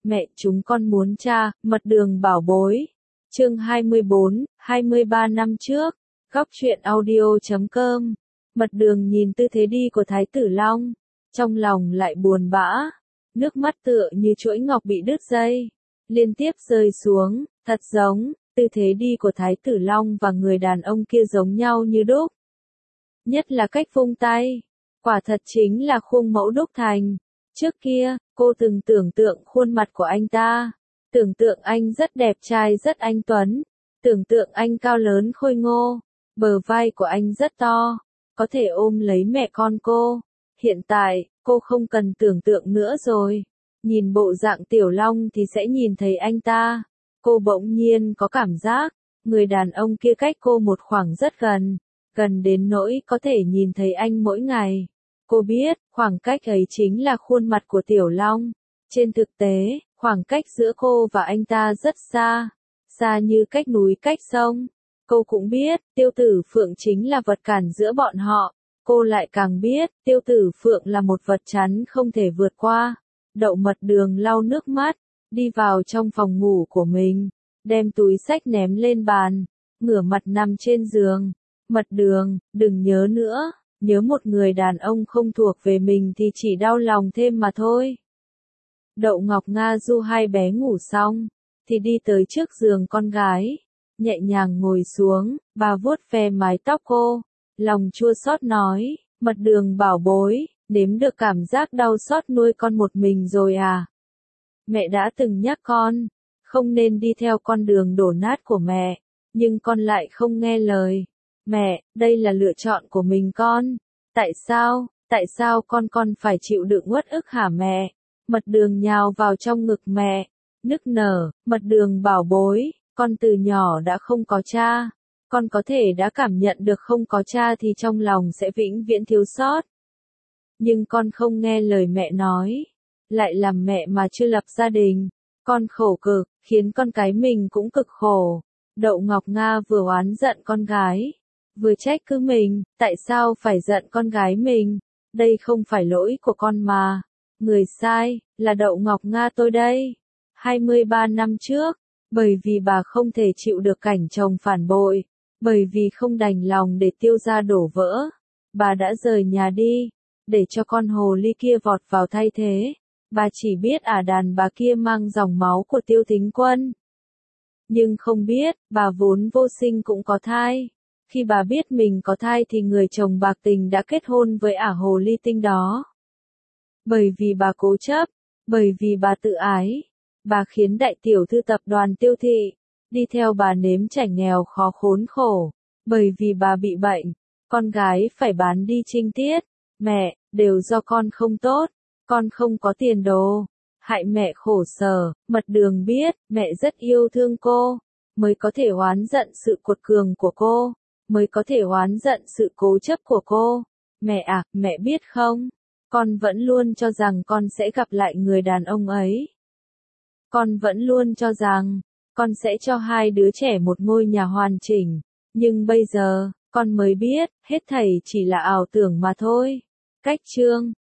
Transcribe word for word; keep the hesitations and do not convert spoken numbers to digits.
Mẹ, chúng con muốn cha, mật đường bảo bối. Chương hai mươi bốn, hai mươi ba năm trước, góc truyện audio chấm com. Mật đường nhìn tư thế đi của Thái tử Long, trong lòng lại buồn bã, nước mắt tựa như chuỗi ngọc bị đứt dây, liên tiếp rơi xuống, thật giống, tư thế đi của Thái tử Long và người đàn ông kia giống nhau như đúc. Nhất là cách vung tay, quả thật chính là khuôn mẫu đúc thành. Trước kia, cô từng tưởng tượng khuôn mặt của anh ta, tưởng tượng anh rất đẹp trai rất anh tuấn, tưởng tượng anh cao lớn khôi ngô, bờ vai của anh rất to, có thể ôm lấy mẹ con cô. Hiện tại, cô không cần tưởng tượng nữa rồi. Nhìn bộ dạng Tiểu Long thì sẽ nhìn thấy anh ta. Cô bỗng nhiên có cảm giác, người đàn ông kia cách cô một khoảng rất gần, gần đến nỗi có thể nhìn thấy anh mỗi ngày. Cô biết, khoảng cách ấy chính là khuôn mặt của Tiểu Long. Trên thực tế, khoảng cách giữa cô và anh ta rất xa, xa như cách núi cách sông. Cô cũng biết, Tiêu Tử Phượng chính là vật cản giữa bọn họ. Cô lại càng biết, Tiêu Tử Phượng là một vật chắn không thể vượt qua. Đậu Mật Đường lau nước mắt, đi vào trong phòng ngủ của mình, đem túi xách ném lên bàn, ngửa mặt nằm trên giường. Mật Đường, đừng nhớ nữa. Nhớ một người đàn ông không thuộc về mình thì chỉ đau lòng thêm mà thôi. Đậu Ngọc Nga du hai bé ngủ xong, thì đi tới trước giường con gái, nhẹ nhàng ngồi xuống, bà vuốt ve mái tóc cô, lòng chua xót nói, Mật Đường bảo bối, nếm được cảm giác đau xót nuôi con một mình rồi à? Mẹ đã từng nhắc con, không nên đi theo con đường đổ nát của mẹ, nhưng con lại không nghe lời. Mẹ, đây là lựa chọn của mình con. Tại sao, tại sao con con phải chịu đựng uất ức hả mẹ? Mật Đường nhào vào trong ngực mẹ, nức nở, Mật Đường bảo bối, con từ nhỏ đã không có cha. Con có thể đã cảm nhận được không có cha thì trong lòng sẽ vĩnh viễn thiếu sót. Nhưng con không nghe lời mẹ nói, lại làm mẹ mà chưa lập gia đình. Con khổ cực, khiến con cái mình cũng cực khổ. Đậu Ngọc Nga vừa oán giận con gái, vừa trách cứ mình, tại sao phải giận con gái mình, đây không phải lỗi của con mà, người sai, là Đậu Ngọc Nga tôi đây. hai mươi ba năm trước, bởi vì bà không thể chịu được cảnh chồng phản bội, bởi vì không đành lòng để Tiêu gia đổ vỡ, bà đã rời nhà đi, để cho con hồ ly kia vọt vào thay thế. Bà chỉ biết ả đàn bà kia mang dòng máu của Tiêu Thính Quân. Nhưng không biết, bà vốn vô sinh cũng có thai. Khi bà biết mình có thai thì người chồng bạc tình đã kết hôn với ả hồ ly tinh đó. Bởi vì bà cố chấp, bởi vì bà tự ái, bà khiến đại tiểu thư tập đoàn Tiêu thị, đi theo bà nếm trải nghèo khó khốn khổ. Bởi vì bà bị bệnh, con gái phải bán đi trinh tiết. Mẹ, đều do con không tốt, con không có tiền đồ, hại mẹ khổ sở. Mật Đường biết, mẹ rất yêu thương cô, mới có thể oán giận sự cuột cường của cô, mới có thể oán giận sự cố chấp của cô. Mẹ à, mẹ biết không, con vẫn luôn cho rằng con sẽ gặp lại người đàn ông ấy. Con vẫn luôn cho rằng, con sẽ cho hai đứa trẻ một ngôi nhà hoàn chỉnh, nhưng bây giờ, con mới biết, hết thảy chỉ là ảo tưởng mà thôi. Cách chương